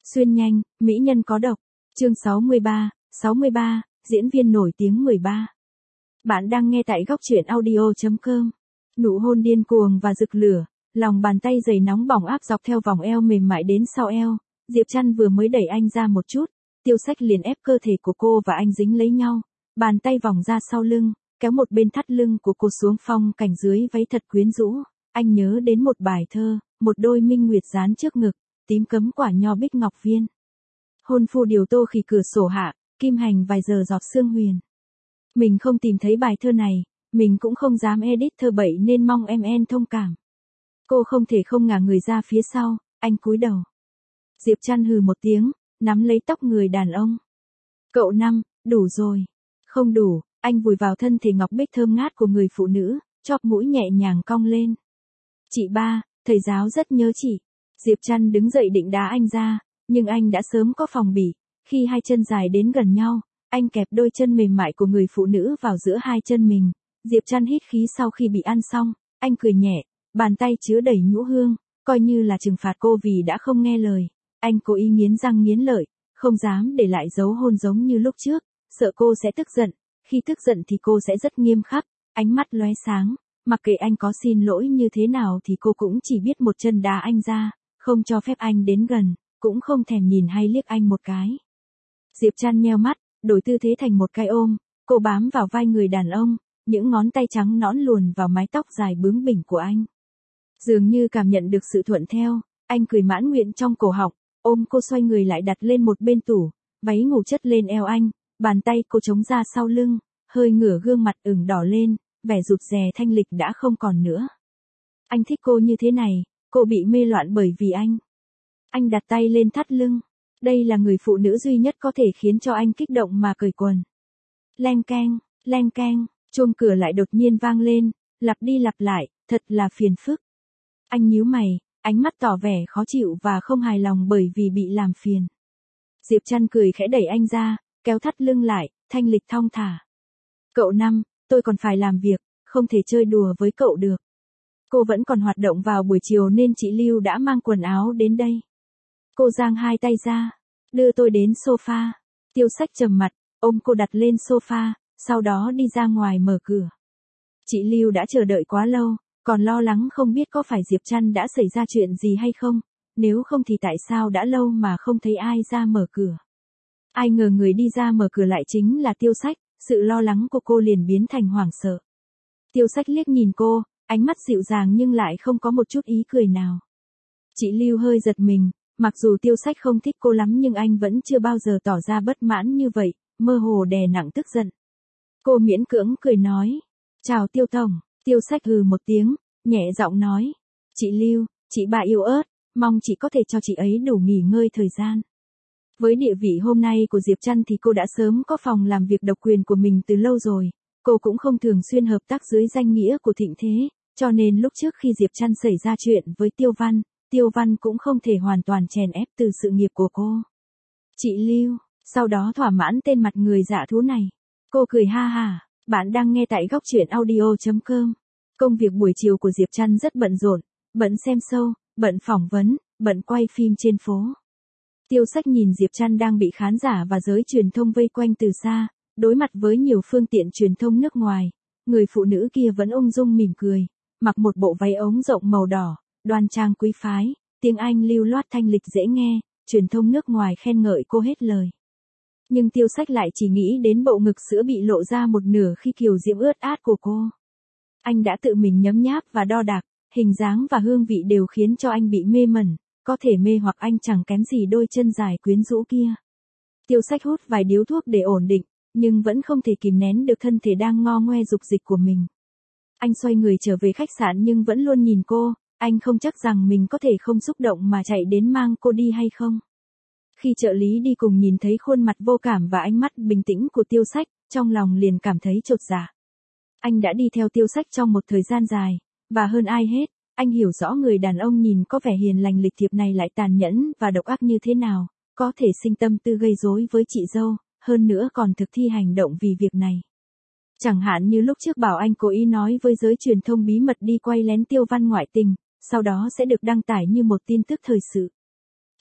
Xuyên nhanh, mỹ nhân có độc. Chương 63, diễn viên nổi tiếng 13. Bạn đang nghe tại góc truyện audio.com. Nụ hôn điên cuồng và rực lửa, lòng bàn tay dày nóng bỏng áp dọc theo vòng eo mềm mại đến sau eo. Diệp Trăn vừa mới đẩy anh ra một chút, Tiêu Sách liền ép cơ thể của cô và anh dính lấy nhau, bàn tay vòng ra sau lưng, kéo một bên thắt lưng của cô xuống phong cảnh dưới váy thật quyến rũ. Anh nhớ đến một bài thơ, một đôi minh nguyệt dán trước ngực, tím cấm quả nho bích ngọc viên. Hôn phu điều tô khỉ cửa sổ hạ, kim hành vài giờ giọt sương huyền. Mình không tìm thấy bài thơ này, mình cũng không dám edit thơ bậy nên mong em thông cảm. Cô không thể không ngả người ra phía sau, anh cúi đầu. Diệp Trăn hừ một tiếng, nắm lấy tóc người đàn ông. Cậu Năm, đủ rồi. Không đủ, anh vùi vào thân thể ngọc bích thơm ngát của người phụ nữ, chóp mũi nhẹ nhàng cong lên. Chị ba, thầy giáo rất nhớ chị. Diệp Trăn đứng dậy định đá anh ra, nhưng anh đã sớm có phòng bị. Khi hai chân dài đến gần nhau, anh kẹp đôi chân mềm mại của người phụ nữ vào giữa hai chân mình. Diệp Trăn hít khí sau khi bị ăn xong, anh cười nhẹ, bàn tay chứa đầy nhũ hương, coi như là trừng phạt cô vì đã không nghe lời. Anh cố ý nghiến răng nghiến lợi, không dám để lại dấu hôn giống như lúc trước, sợ cô sẽ tức giận. Khi tức giận thì cô sẽ rất nghiêm khắc, ánh mắt lóe sáng, mặc kệ anh có xin lỗi như thế nào thì cô cũng chỉ biết một chân đá anh ra, không cho phép anh đến gần, cũng không thèm nhìn hay liếc anh một cái. Diệp Trăn nheo mắt, đổi tư thế thành một cái ôm, cô bám vào vai người đàn ông, những ngón tay trắng nõn luồn vào mái tóc dài bướng bỉnh của anh. Dường như cảm nhận được sự thuận theo, anh cười mãn nguyện trong cổ họng, ôm cô xoay người lại đặt lên một bên tủ, váy ngủ chất lên eo anh, bàn tay cô chống ra sau lưng, hơi ngửa gương mặt ửng đỏ lên, vẻ rụt rè thanh lịch đã không còn nữa. Anh thích cô như thế này, cô bị mê loạn bởi vì anh. Anh đặt tay lên thắt lưng. Đây là người phụ nữ duy nhất có thể khiến cho anh kích động mà cởi quần. Leng keng, chuông cửa lại đột nhiên vang lên, lặp đi lặp lại, thật là phiền phức. Anh nhíu mày, ánh mắt tỏ vẻ khó chịu và không hài lòng bởi vì bị làm phiền. Diệp Trăn cười khẽ đẩy anh ra, kéo thắt lưng lại, thanh lịch thong thả. Cậu Năm, tôi còn phải làm việc, không thể chơi đùa với cậu được. Cô vẫn còn hoạt động vào buổi chiều nên chị Lưu đã mang quần áo đến đây. Cô giang hai tay ra, đưa tôi đến sofa. Tiêu Sách trầm mặt, ôm cô đặt lên sofa, sau đó đi ra ngoài mở cửa. Chị Lưu đã chờ đợi quá lâu, còn lo lắng không biết có phải Diệp Trăn đã xảy ra chuyện gì hay không, nếu không thì tại sao đã lâu mà không thấy ai ra mở cửa. Ai ngờ người đi ra mở cửa lại chính là Tiêu Sách, sự lo lắng của cô liền biến thành hoảng sợ. Tiêu Sách liếc nhìn cô, ánh mắt dịu dàng nhưng lại không có một chút ý cười nào. Chị Lưu hơi giật mình, mặc dù Tiêu Sách không thích cô lắm nhưng anh vẫn chưa bao giờ tỏ ra bất mãn như vậy, mơ hồ đè nặng tức giận. Cô miễn cưỡng cười nói, chào Tiêu Tổng. Tiêu Sách hừ một tiếng, nhẹ giọng nói, chị Lưu, chị ba yêu ớt, mong chị có thể cho chị ấy đủ nghỉ ngơi thời gian. Với địa vị hôm nay của Diệp Trăn thì cô đã sớm có phòng làm việc độc quyền của mình từ lâu rồi, cô cũng không thường xuyên hợp tác dưới danh nghĩa của Thịnh Thế, cho nên lúc trước khi Diệp Trăn xảy ra chuyện với Tiêu Văn cũng không thể hoàn toàn chèn ép từ sự nghiệp của cô. Chị Lưu, sau đó thỏa mãn tên mặt người dạ thú này. Cô cười ha ha, bạn đang nghe tại góc truyện audio.com. Công việc buổi chiều của Diệp Trăn rất bận rộn, bận xem show, bận phỏng vấn, bận quay phim trên phố. Tiêu Sách nhìn Diệp Trăn đang bị khán giả và giới truyền thông vây quanh từ xa, đối mặt với nhiều phương tiện truyền thông nước ngoài, người phụ nữ kia vẫn ung dung mỉm cười, mặc một bộ váy ống rộng màu đỏ, đoan trang quý phái, tiếng Anh lưu loát thanh lịch dễ nghe, truyền thông nước ngoài khen ngợi cô hết lời. Nhưng Tiêu Sách lại chỉ nghĩ đến bộ ngực sữa bị lộ ra một nửa khi kiều diễm ướt át của cô. Anh đã tự mình nhấm nháp và đo đạc, hình dáng và hương vị đều khiến cho anh bị mê mẩn, có thể mê hoặc anh chẳng kém gì đôi chân dài quyến rũ kia. Tiêu Sách hút vài điếu thuốc để ổn định, nhưng vẫn không thể kìm nén được thân thể đang ngo ngoe dục dịch của mình. Anh xoay người trở về khách sạn nhưng vẫn luôn nhìn cô, anh không chắc rằng mình có thể không xúc động mà chạy đến mang cô đi hay không. Khi trợ lý đi cùng nhìn thấy khuôn mặt vô cảm và ánh mắt bình tĩnh của Tiêu Sách, trong lòng liền cảm thấy chột dạ. Anh đã đi theo Tiêu Sách trong một thời gian dài, và hơn ai hết, anh hiểu rõ người đàn ông nhìn có vẻ hiền lành lịch thiệp này lại tàn nhẫn và độc ác như thế nào, có thể sinh tâm tư gây rối với chị dâu, hơn nữa còn thực thi hành động vì việc này. Chẳng hạn như lúc trước bảo anh cố ý nói với giới truyền thông bí mật đi quay lén Tiêu Văn ngoại tình, sau đó sẽ được đăng tải như một tin tức thời sự.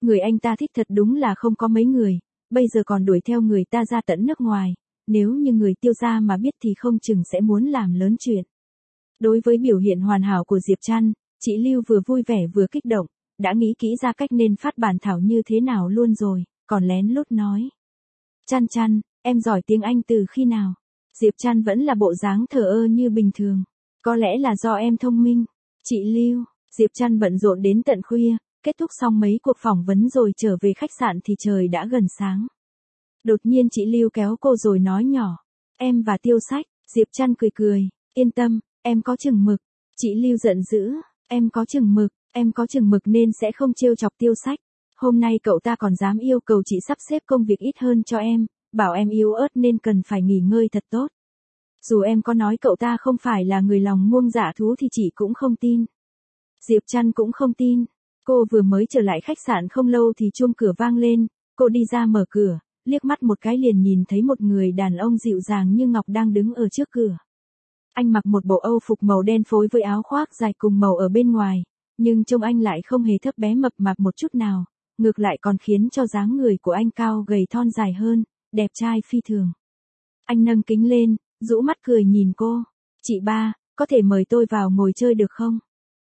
Người anh ta thích thật đúng là không có mấy người, bây giờ còn đuổi theo người ta ra tận nước ngoài, nếu như người Tiêu gia mà biết thì không chừng sẽ muốn làm lớn chuyện. Đối với biểu hiện hoàn hảo của Diệp Trăn, chị Lưu vừa vui vẻ vừa kích động, đã nghĩ kỹ ra cách nên phát bản thảo như thế nào luôn rồi, còn lén lút nói. Trăn Trăn, em giỏi tiếng Anh từ khi nào? Diệp Trăn vẫn là bộ dáng thờ ơ như bình thường. Có lẽ là do em thông minh. Chị Lưu, Diệp Trăn bận rộn đến tận khuya, kết thúc xong mấy cuộc phỏng vấn rồi trở về khách sạn thì trời đã gần sáng. Đột nhiên chị Lưu kéo cô rồi nói nhỏ. Em và Tiêu Sách. Diệp Trăn cười cười. Yên tâm, em có chừng mực. Chị Lưu giận dữ. Em có chừng mực nên sẽ không trêu chọc Tiêu Sách. Hôm nay cậu ta còn dám yêu cầu chị sắp xếp công việc ít hơn cho em, bảo em yếu ớt nên cần phải nghỉ ngơi thật tốt. Dù em có nói cậu ta không phải là người lòng muông dạ thú thì chị cũng không tin. Diệp Trăn cũng không tin. Cô vừa mới trở lại khách sạn không lâu thì chuông cửa vang lên, cô đi ra mở cửa, liếc mắt một cái liền nhìn thấy một người đàn ông dịu dàng như ngọc đang đứng ở trước cửa. Anh mặc một bộ Âu phục màu đen phối với áo khoác dài cùng màu ở bên ngoài, nhưng trông anh lại không hề thấp bé mập mạp một chút nào, ngược lại còn khiến cho dáng người của anh cao gầy thon dài hơn, đẹp trai phi thường. Anh nâng kính lên, rũ mắt cười nhìn cô. Chị ba, có thể mời tôi vào ngồi chơi được không?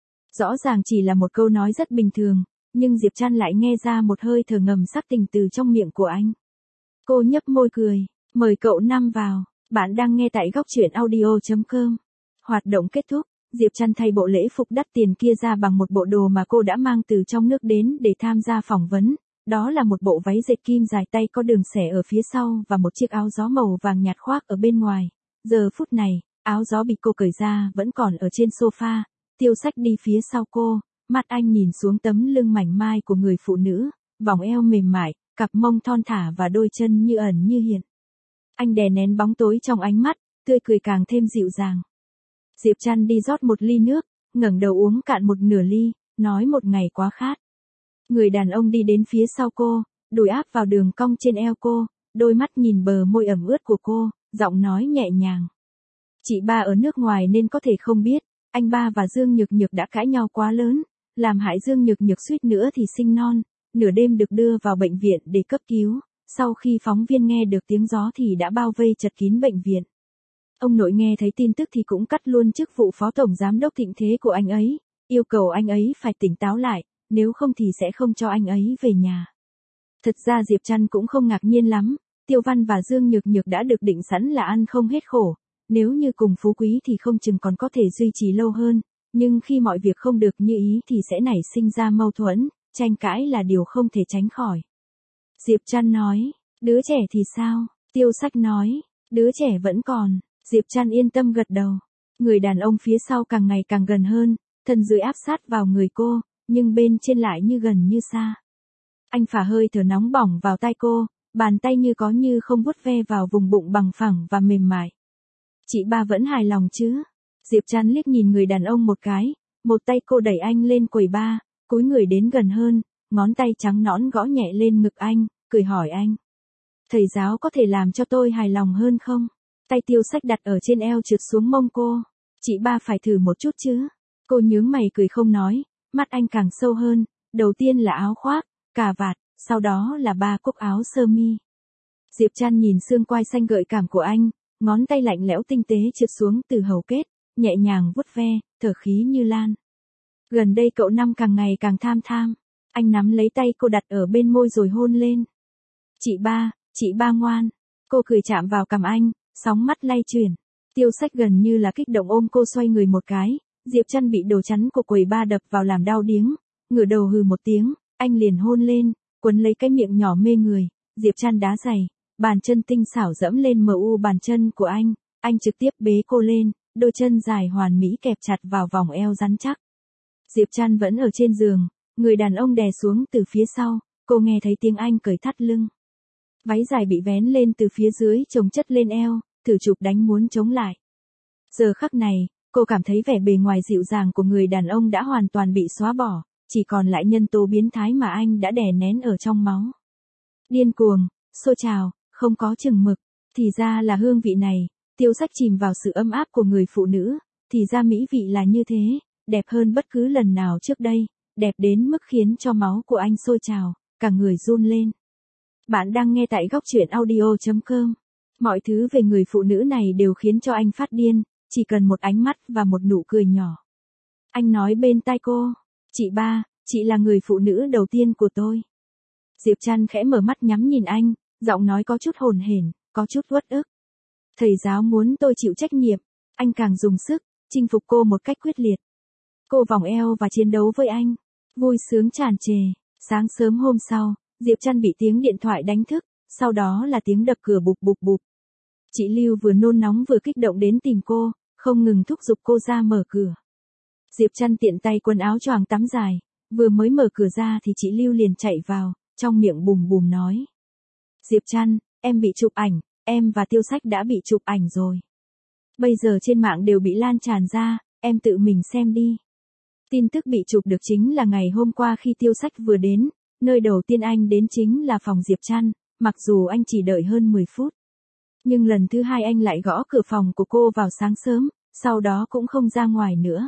Rõ ràng chỉ là một câu nói rất bình thường, nhưng Diệp Trăn lại nghe ra một hơi thở ngầm sắc tình từ trong miệng của anh. Cô nhấp môi cười, mời cậu Năm vào. Bạn đang nghe tại góc truyện audio.com. Hoạt động kết thúc, Diệp Trăn thay bộ lễ phục đắt tiền kia ra bằng một bộ đồ mà cô đã mang từ trong nước đến để tham gia phỏng vấn. Đó là một bộ váy dệt kim dài tay có đường xẻ ở phía sau và một chiếc áo gió màu vàng nhạt khoác ở bên ngoài. Giờ phút này, áo gió bị cô cởi ra vẫn còn ở trên sofa. Tiêu Sách đi phía sau cô, mắt anh nhìn xuống tấm lưng mảnh mai của người phụ nữ, vòng eo mềm mại, cặp mông thon thả và đôi chân như ẩn như hiện. Anh đè nén bóng tối trong ánh mắt, tươi cười càng thêm dịu dàng. Diệp Trăn đi rót một ly nước, ngẩng đầu uống cạn một nửa ly, nói một ngày quá khát. Người đàn ông đi đến phía sau cô, đùi áp vào đường cong trên eo cô, đôi mắt nhìn bờ môi ẩm ướt của cô, giọng nói nhẹ nhàng. Chị ba ở nước ngoài nên có thể không biết, anh ba và Dương Nhược Nhược đã cãi nhau quá lớn, làm hại Dương Nhược Nhược suýt nữa thì sinh non, nửa đêm được đưa vào bệnh viện để cấp cứu. Sau khi phóng viên nghe được tiếng gió thì đã bao vây chật kín bệnh viện. Ông nội nghe thấy tin tức thì cũng cắt luôn chức vụ phó tổng giám đốc thịnh thế của anh ấy, yêu cầu anh ấy phải tỉnh táo lại, nếu không thì sẽ không cho anh ấy về nhà. Thật ra Diệp Trăn cũng không ngạc nhiên lắm, Tiêu Văn và Dương Nhược Nhược đã được định sẵn là ăn không hết khổ, nếu như cùng phú quý thì không chừng còn có thể duy trì lâu hơn, nhưng khi mọi việc không được như ý thì sẽ nảy sinh ra mâu thuẫn, tranh cãi là điều không thể tránh khỏi. Diệp Trăn nói, đứa trẻ thì sao? Tiêu Sách nói, đứa trẻ vẫn còn. Diệp Trăn yên tâm gật đầu. Người đàn ông phía sau càng ngày càng gần hơn, thân dưới áp sát vào người cô, nhưng bên trên lại như gần như xa. Anh phả hơi thở nóng bỏng vào tai cô, bàn tay như có như không vuốt ve vào vùng bụng bằng phẳng và mềm mại. Chị ba vẫn hài lòng chứ? Diệp Trăn liếc nhìn người đàn ông một cái, một tay cô đẩy anh lên quầy bar, cúi người đến gần hơn, ngón tay trắng nõn gõ nhẹ lên ngực anh, cười hỏi anh. Thầy giáo có thể làm cho tôi hài lòng hơn không? Tay Tiêu Sách đặt ở trên eo trượt xuống mông cô. Chị ba phải thử một chút chứ. Cô nhướng mày cười không nói, mắt anh càng sâu hơn, đầu tiên là áo khoác, cà vạt, sau đó là 3 cúc áo sơ mi. Diệp Trăn nhìn xương quai xanh gợi cảm của anh, ngón tay lạnh lẽo tinh tế trượt xuống từ hầu kết, nhẹ nhàng vuốt ve, thở khí như lan. Gần đây cậu Năm càng ngày càng tham tham. Anh nắm lấy tay cô đặt ở bên môi rồi hôn lên. Chị ba ngoan. Cô cười chạm vào cằm anh, sóng mắt lay chuyển. Tiêu Sách gần như là kích động ôm cô xoay người một cái, Diệp Trăn bị đồ chắn của quầy bar đập vào làm đau điếng, ngửa đầu hừ một tiếng, anh liền hôn lên, quấn lấy cái miệng nhỏ mê người, Diệp Trăn đá giày, bàn chân tinh xảo dẫm lên bàn chân của anh trực tiếp bế cô lên, đôi chân dài hoàn mỹ kẹp chặt vào vòng eo rắn chắc. Diệp Trăn vẫn ở trên giường, người đàn ông đè xuống từ phía sau, cô nghe thấy tiếng anh cởi thắt lưng. Váy dài bị vén lên từ phía dưới chồng chất lên eo, thử chụp đánh muốn chống lại. Giờ khắc này, cô cảm thấy vẻ bề ngoài dịu dàng của người đàn ông đã hoàn toàn bị xóa bỏ, chỉ còn lại nhân tố biến thái mà anh đã đè nén ở trong máu. Điên cuồng, sôi trào, không có chừng mực, thì ra là hương vị này. Tiêu Sách chìm vào sự ấm áp của người phụ nữ, thì ra mỹ vị là như thế, đẹp hơn bất cứ lần nào trước đây, đẹp đến mức khiến cho máu của anh sôi trào, cả người run lên. Bạn đang nghe tại góc truyện audio.com. Mọi thứ về người phụ nữ này đều khiến cho anh phát điên, chỉ cần một ánh mắt và một nụ cười nhỏ. Anh nói bên tai cô, chị ba, chị là người phụ nữ đầu tiên của tôi. Diệp Trăn khẽ mở mắt nhắm nhìn anh, giọng nói có chút hồn hển, có chút uất ức. Thầy giáo muốn tôi chịu trách nhiệm, anh càng dùng sức, chinh phục cô một cách quyết liệt. Cô vòng eo và chiến đấu với anh, vui sướng tràn trề. Sáng sớm hôm sau, Diệp Trăn bị tiếng điện thoại đánh thức, sau đó là tiếng đập cửa bụp bụp bụp. Chị Lưu vừa nôn nóng vừa kích động đến tìm cô, không ngừng thúc giục cô ra mở cửa. Diệp Trăn tiện tay quần áo choàng tắm dài, vừa mới mở cửa ra thì chị Lưu liền chạy vào, trong miệng bùm bùm nói. Diệp Trăn, em bị chụp ảnh, em và Tiêu Sách đã bị chụp ảnh rồi. Bây giờ trên mạng đều bị lan tràn ra, em tự mình xem đi. Tin tức bị chụp được chính là ngày hôm qua khi Tiêu Sách vừa đến, nơi đầu tiên anh đến chính là phòng Diệp Trăn, mặc dù anh chỉ đợi hơn 10 phút. Nhưng lần thứ hai anh lại gõ cửa phòng của cô vào sáng sớm, sau đó cũng không ra ngoài nữa.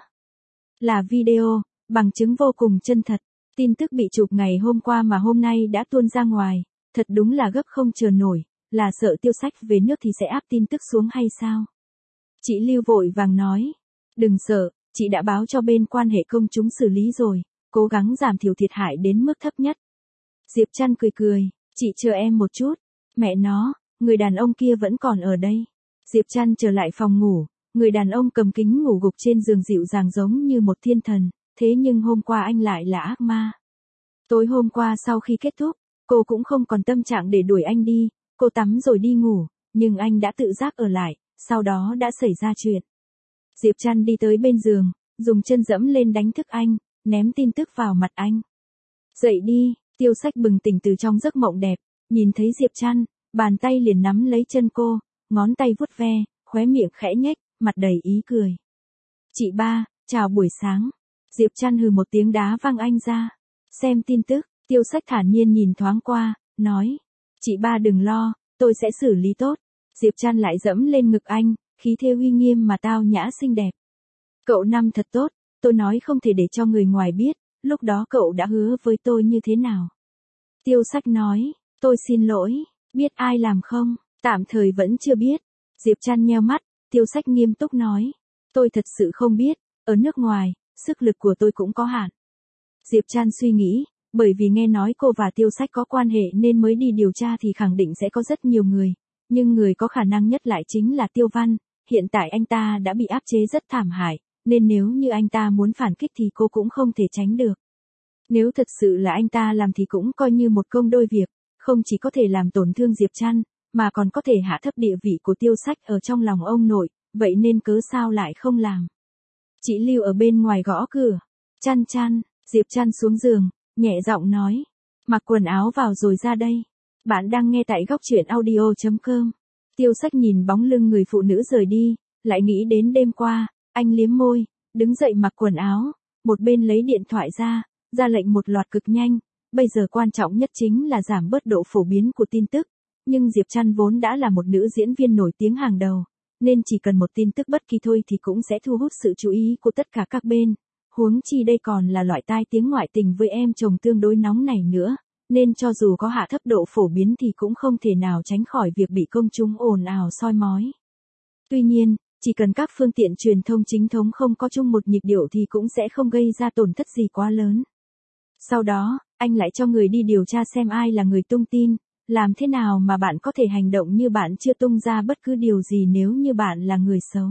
Là video, bằng chứng vô cùng chân thật. Tin tức bị chụp ngày hôm qua mà hôm nay đã tuôn ra ngoài, thật đúng là gấp không chờ nổi, là sợ Tiêu Sách về nước thì sẽ áp tin tức xuống hay sao? Chị Lưu vội vàng nói, đừng sợ, chị đã báo cho bên quan hệ công chúng xử lý rồi, cố gắng giảm thiểu thiệt hại đến mức thấp nhất. Diệp Trăn cười cười, chị chờ em một chút, mẹ nó, người đàn ông kia vẫn còn ở đây. Diệp Trăn trở lại phòng ngủ, người đàn ông cầm kính ngủ gục trên giường dịu dàng giống như một thiên thần, thế nhưng hôm qua anh lại là ác ma. Tối hôm qua sau khi kết thúc, cô cũng không còn tâm trạng để đuổi anh đi, cô tắm rồi đi ngủ, nhưng anh đã tự giác ở lại, sau đó đã xảy ra chuyện. Diệp Trăn đi tới bên giường, dùng chân dẫm lên đánh thức anh, ném tin tức vào mặt anh. Dậy đi, Tiêu Sách bừng tỉnh từ trong giấc mộng đẹp, nhìn thấy Diệp Trăn, bàn tay liền nắm lấy chân cô, ngón tay vuốt ve, khóe miệng khẽ nhếch, mặt đầy ý cười. Chị ba, chào buổi sáng. Diệp Trăn hừ một tiếng đá văng anh ra. Xem tin tức, Tiêu Sách thản nhiên nhìn thoáng qua, nói. Chị ba đừng lo, tôi sẽ xử lý tốt. Diệp Trăn lại dẫm lên ngực anh, khí thế uy nghiêm mà tao nhã xinh đẹp. Cậu Năm thật tốt, tôi nói không thể để cho người ngoài biết, lúc đó cậu đã hứa với tôi như thế nào. Tiêu Sách nói, tôi xin lỗi, biết ai làm không, tạm thời vẫn chưa biết. Diệp Trăn nheo mắt, Tiêu Sách nghiêm túc nói, tôi thật sự không biết, ở nước ngoài, sức lực của tôi cũng có hạn. Diệp Trăn suy nghĩ, bởi vì nghe nói cô và Tiêu Sách có quan hệ nên mới đi điều tra thì khẳng định sẽ có rất nhiều người, nhưng người có khả năng nhất lại chính là Tiêu Văn, hiện tại anh ta đã bị áp chế rất thảm hại, nên nếu như anh ta muốn phản kích thì cô cũng không thể tránh được. Nếu thật sự là anh ta làm thì cũng coi như một công đôi việc, không chỉ có thể làm tổn thương Diệp Trăn, mà còn có thể hạ thấp địa vị của Tiêu Sách ở trong lòng ông nội, vậy nên cớ sao lại không làm. Chị Lưu ở bên ngoài gõ cửa. Trăn Trăn, Diệp Trăn xuống giường, nhẹ giọng nói. Mặc quần áo vào rồi ra đây. Bạn đang nghe tại góc truyện audio.com. Tiêu Sách nhìn bóng lưng người phụ nữ rời đi, lại nghĩ đến đêm qua, anh liếm môi, đứng dậy mặc quần áo, một bên lấy điện thoại ra lệnh một loạt cực nhanh. Bây giờ quan trọng nhất chính là giảm bớt độ phổ biến của tin tức, nhưng Diệp Trăn vốn đã là một nữ diễn viên nổi tiếng hàng đầu, nên chỉ cần một tin tức bất kỳ thôi thì cũng sẽ thu hút sự chú ý của tất cả các bên. Huống chi đây còn là loại tai tiếng ngoại tình với em chồng tương đối nóng này nữa, nên cho dù có hạ thấp độ phổ biến thì cũng không thể nào tránh khỏi việc bị công chúng ồn ào soi mói. Tuy nhiên, chỉ cần các phương tiện truyền thông chính thống không có chung một nhịp điệu thì cũng sẽ không gây ra tổn thất gì quá lớn. Sau đó, anh lại cho người đi điều tra xem ai là người tung tin, làm thế nào mà bạn có thể hành động như bạn chưa tung ra bất cứ điều gì nếu như bạn là người xấu.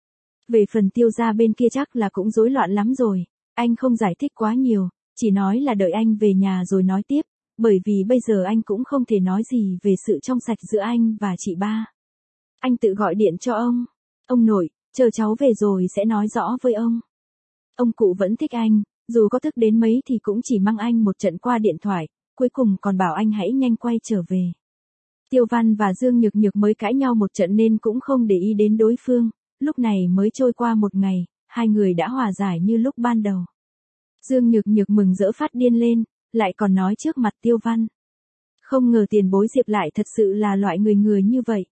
Về phần Tiêu gia bên kia chắc là cũng rối loạn lắm rồi, anh không giải thích quá nhiều, chỉ nói là đợi anh về nhà rồi nói tiếp, bởi vì bây giờ anh cũng không thể nói gì về sự trong sạch giữa anh và chị ba. Anh tự gọi điện cho ông nội, chờ cháu về rồi sẽ nói rõ với ông. Ông cụ vẫn thích anh, dù có tức đến mấy thì cũng chỉ mang anh một trận qua điện thoại, cuối cùng còn bảo anh hãy nhanh quay trở về. Tiêu Văn và Dương Nhược Nhược mới cãi nhau một trận nên cũng không để ý đến đối phương, lúc này mới trôi qua một ngày, hai người đã hòa giải như lúc ban đầu. Dương Nhược Nhược mừng rỡ phát điên lên, lại còn nói trước mặt Tiêu Văn. Không ngờ tiền bối Diệp lại thật sự là loại người như vậy.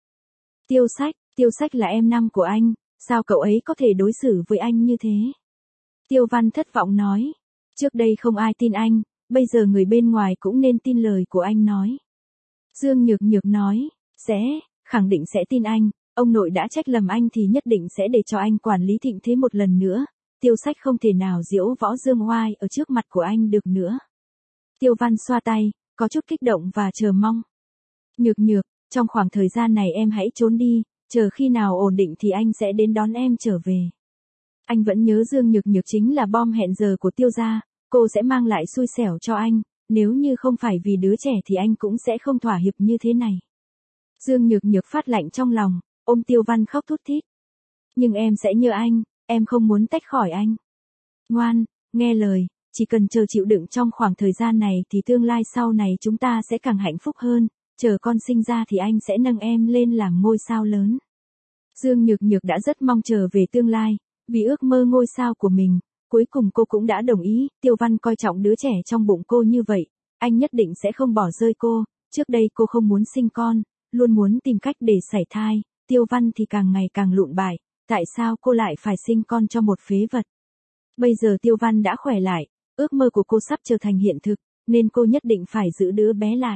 Tiêu Sách là em năm của anh, sao cậu ấy có thể đối xử với anh như thế? Tiêu Văn thất vọng nói, trước đây không ai tin anh, bây giờ người bên ngoài cũng nên tin lời của anh nói. Dương Nhược Nhược nói, khẳng định sẽ tin anh, ông nội đã trách lầm anh thì nhất định sẽ để cho anh quản lý Thịnh Thế một lần nữa, Tiêu Sách không thể nào diễu võ dương oai ở trước mặt của anh được nữa. Tiêu Văn xoa tay, có chút kích động và chờ mong. Nhược Nhược, trong khoảng thời gian này em hãy trốn đi, chờ khi nào ổn định thì anh sẽ đến đón em trở về. Anh vẫn nhớ Dương Nhược Nhược chính là bom hẹn giờ của Tiêu gia, cô sẽ mang lại xui xẻo cho anh, nếu như không phải vì đứa trẻ thì anh cũng sẽ không thỏa hiệp như thế này. Dương Nhược Nhược phát lạnh trong lòng, ôm Tiêu Văn khóc thút thít. Nhưng em sẽ nhớ anh, em không muốn tách khỏi anh. Ngoan, nghe lời, chỉ cần chờ chịu đựng trong khoảng thời gian này thì tương lai sau này chúng ta sẽ càng hạnh phúc hơn, chờ con sinh ra thì anh sẽ nâng em lên làm ngôi sao lớn. Dương Nhược Nhược đã rất mong chờ về tương lai, vì ước mơ ngôi sao của mình, cuối cùng cô cũng đã đồng ý, Tiêu Văn coi trọng đứa trẻ trong bụng cô như vậy, anh nhất định sẽ không bỏ rơi cô, trước đây cô không muốn sinh con, luôn muốn tìm cách để sảy thai, Tiêu Văn thì càng ngày càng lụn bại, tại sao cô lại phải sinh con cho một phế vật? Bây giờ Tiêu Văn đã khỏe lại, ước mơ của cô sắp trở thành hiện thực, nên cô nhất định phải giữ đứa bé lại.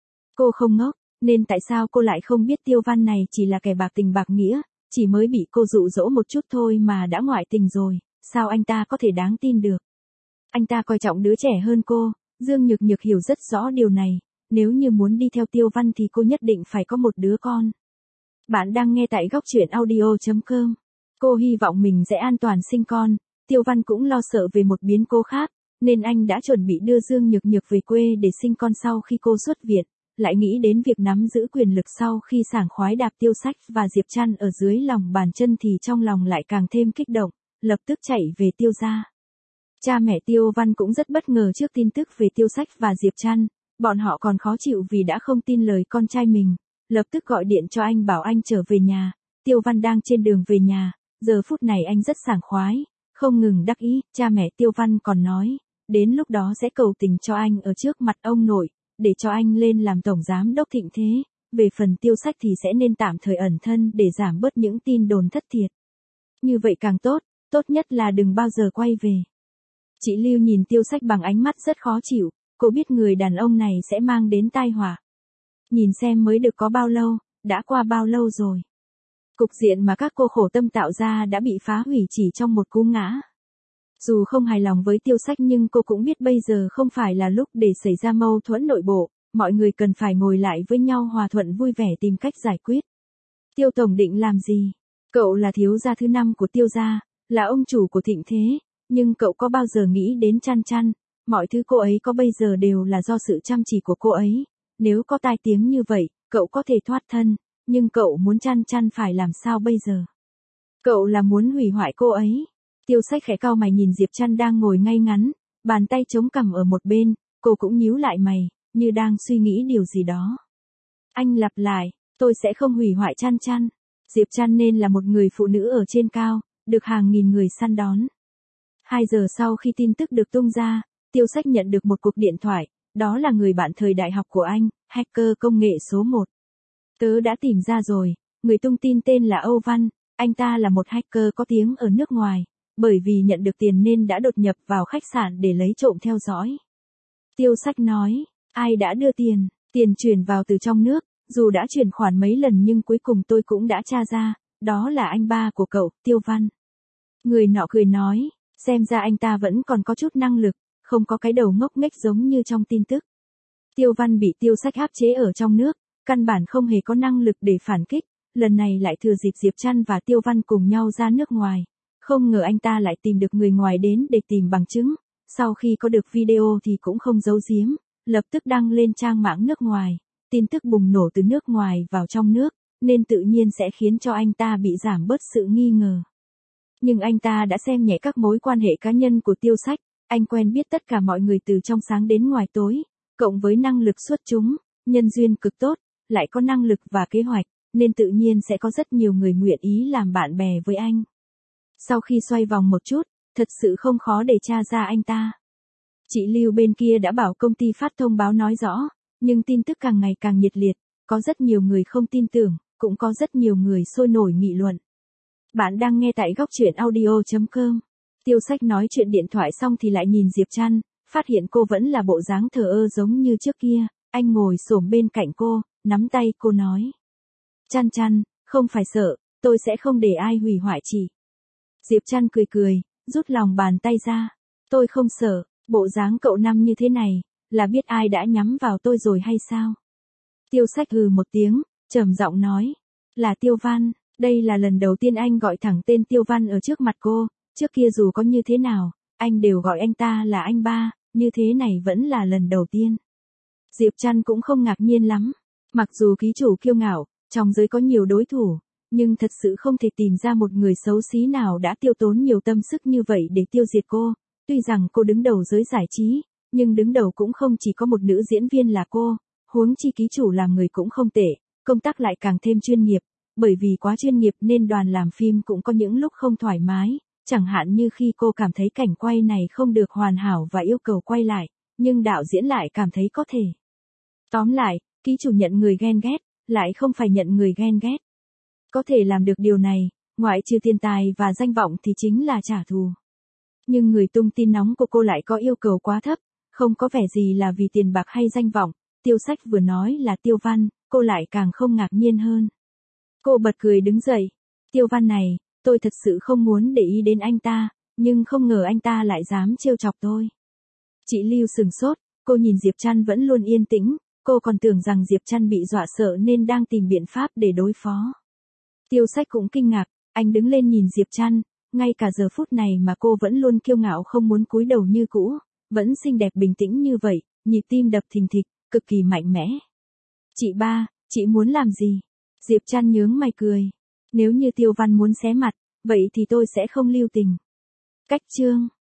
Cô không ngốc, nên tại sao cô lại không biết Tiêu Văn này chỉ là kẻ bạc tình bạc nghĩa, chỉ mới bị cô dụ dỗ một chút thôi mà đã ngoại tình rồi, sao anh ta có thể đáng tin được? Anh ta coi trọng đứa trẻ hơn cô, Dương Nhược Nhược hiểu rất rõ điều này, nếu như muốn đi theo Tiêu Văn thì cô nhất định phải có một đứa con. Bạn đang nghe tại góc truyện audio.com. Cô hy vọng mình sẽ an toàn sinh con, Tiêu Văn cũng lo sợ về một biến cố khác, nên anh đã chuẩn bị đưa Dương Nhược Nhược về quê để sinh con sau khi cô xuất viện, lại nghĩ đến việc nắm giữ quyền lực sau khi sảng khoái đạp Tiêu Sách và Diệp Trăn ở dưới lòng bàn chân thì trong lòng lại càng thêm kích động, lập tức chạy về Tiêu gia. Cha mẹ Tiêu Văn cũng rất bất ngờ trước tin tức về Tiêu Sách và Diệp Trăn, bọn họ còn khó chịu vì đã không tin lời con trai mình, lập tức gọi điện cho anh bảo anh trở về nhà. Tiêu Văn đang trên đường về nhà, giờ phút này anh rất sảng khoái, không ngừng đắc ý, cha mẹ Tiêu Văn còn nói, đến lúc đó sẽ cầu tình cho anh ở trước mặt ông nội, để cho anh lên làm tổng giám đốc Thịnh Thế, về phần Tiêu Sách thì sẽ nên tạm thời ẩn thân để giảm bớt những tin đồn thất thiệt. Như vậy càng tốt, tốt nhất là đừng bao giờ quay về. Chị Lưu nhìn Tiêu Sách bằng ánh mắt rất khó chịu, cô biết người đàn ông này sẽ mang đến tai họa. Nhìn xem mới được có bao lâu, đã qua bao lâu rồi. Cục diện mà các cô khổ tâm tạo ra đã bị phá hủy chỉ trong một cú ngã. Dù không hài lòng với Tiêu Sách nhưng cô cũng biết bây giờ không phải là lúc để xảy ra mâu thuẫn nội bộ, mọi người cần phải ngồi lại với nhau hòa thuận vui vẻ tìm cách giải quyết. Tiêu Tổng định làm gì? Cậu là thiếu gia thứ 5 của Tiêu gia, là ông chủ của Thịnh Thế, nhưng cậu có bao giờ nghĩ đến Trăn Trăn, mọi thứ cô ấy có bây giờ đều là do sự chăm chỉ của cô ấy, nếu có tai tiếng như vậy, cậu có thể thoát thân, nhưng cậu muốn Trăn Trăn phải làm sao bây giờ? Cậu là muốn hủy hoại cô ấy. Tiêu Sách khẽ cau mày nhìn Diệp Trăn đang ngồi ngay ngắn, bàn tay chống cằm ở một bên, cô cũng nhíu lại mày, như đang suy nghĩ điều gì đó. Anh lặp lại, tôi sẽ không hủy hoại Trăn Trăn. Diệp Trăn nên là một người phụ nữ ở trên cao, được hàng nghìn người săn đón. 2 giờ sau khi tin tức được tung ra, Tiêu Sách nhận được một cuộc điện thoại, đó là người bạn thời đại học của anh, hacker công nghệ số 1. Tớ đã tìm ra rồi, người tung tin tên là Âu Văn, anh ta là một hacker có tiếng ở nước ngoài, bởi vì nhận được tiền nên đã đột nhập vào khách sạn để lấy trộm theo dõi. Tiêu Sách nói, ai đã đưa tiền, tiền chuyển vào từ trong nước, dù đã chuyển khoản mấy lần nhưng cuối cùng tôi cũng đã tra ra, đó là anh ba của cậu, Tiêu Văn. Người nọ cười nói, xem ra anh ta vẫn còn có chút năng lực, không có cái đầu ngốc nghếch giống như trong tin tức. Tiêu Văn bị Tiêu Sách áp chế ở trong nước, căn bản không hề có năng lực để phản kích, lần này lại thừa dịp Diệp Trăn và Tiêu Văn cùng nhau ra nước ngoài. Không ngờ anh ta lại tìm được người ngoài đến để tìm bằng chứng, sau khi có được video thì cũng không giấu giếm, lập tức đăng lên trang mạng nước ngoài, tin tức bùng nổ từ nước ngoài vào trong nước, nên tự nhiên sẽ khiến cho anh ta bị giảm bớt sự nghi ngờ. Nhưng anh ta đã xem nhẹ các mối quan hệ cá nhân của Tiêu Sách, anh quen biết tất cả mọi người từ trong sáng đến ngoài tối, cộng với năng lực xuất chúng, nhân duyên cực tốt, lại có năng lực và kế hoạch, nên tự nhiên sẽ có rất nhiều người nguyện ý làm bạn bè với anh. Sau khi xoay vòng một chút, thật sự không khó để tra ra anh ta. Chị Lưu bên kia đã bảo công ty phát thông báo nói rõ, nhưng tin tức càng ngày càng nhiệt liệt, có rất nhiều người không tin tưởng, cũng có rất nhiều người sôi nổi nghị luận. Bạn đang nghe tại góc truyện audio.com. Tiêu Sách nói chuyện điện thoại xong thì lại nhìn Diệp Trăn, phát hiện cô vẫn là bộ dáng thờ ơ giống như trước kia, anh ngồi xổm bên cạnh cô, nắm tay cô nói. Chăn Chăn, không phải sợ, tôi sẽ không để ai hủy hoại chị. Diệp Chăn cười cười, rút lòng bàn tay ra. Tôi không sợ, bộ dáng cậu Năm như thế này, là biết ai đã nhắm vào tôi rồi hay sao? Tiêu Sách hừ một tiếng, trầm giọng nói. Là Tiêu Văn, đây là lần đầu tiên anh gọi thẳng tên Tiêu Văn ở trước mặt cô, trước kia dù có như thế nào, anh đều gọi anh ta là anh ba, như thế này vẫn là lần đầu tiên. Diệp Chăn cũng không ngạc nhiên lắm, mặc dù ký chủ kiêu ngạo, trong giới có nhiều đối thủ, nhưng thật sự không thể tìm ra một người xấu xí nào đã tiêu tốn nhiều tâm sức như vậy để tiêu diệt cô. Tuy rằng cô đứng đầu giới giải trí, nhưng đứng đầu cũng không chỉ có một nữ diễn viên là cô, huống chi ký chủ làm người cũng không tệ, công tác lại càng thêm chuyên nghiệp, bởi vì quá chuyên nghiệp nên đoàn làm phim cũng có những lúc không thoải mái, chẳng hạn như khi cô cảm thấy cảnh quay này không được hoàn hảo và yêu cầu quay lại, nhưng đạo diễn lại cảm thấy có thể. Tóm lại, ký chủ nhận người ghen ghét, lại không phải nhận người ghen ghét. Có thể làm được điều này, ngoại trừ tiền tài và danh vọng thì chính là trả thù. Nhưng người tung tin nóng của cô lại có yêu cầu quá thấp, không có vẻ gì là vì tiền bạc hay danh vọng. Tiêu Sách vừa nói là Tiêu Văn, cô lại càng không ngạc nhiên hơn. Cô bật cười đứng dậy. Tiêu Văn này, tôi thật sự không muốn để ý đến anh ta, nhưng không ngờ anh ta lại dám trêu chọc tôi. Chị Lưu sừng sốt, cô nhìn Diệp Chăn vẫn luôn yên tĩnh, cô còn tưởng rằng Diệp Chăn bị dọa sợ nên đang tìm biện pháp để đối phó. Tiêu Sách cũng kinh ngạc, anh đứng lên nhìn Diệp Chăn, ngay cả giờ phút này mà cô vẫn luôn kiêu ngạo không muốn cúi đầu như cũ, vẫn xinh đẹp bình tĩnh như vậy, nhịp tim đập thình thịch, cực kỳ mạnh mẽ. Chị ba, chị muốn làm gì? Diệp Chăn nhướng mày cười. Nếu như Tiêu Văn muốn xé mặt, vậy thì tôi sẽ không lưu tình. Cách chương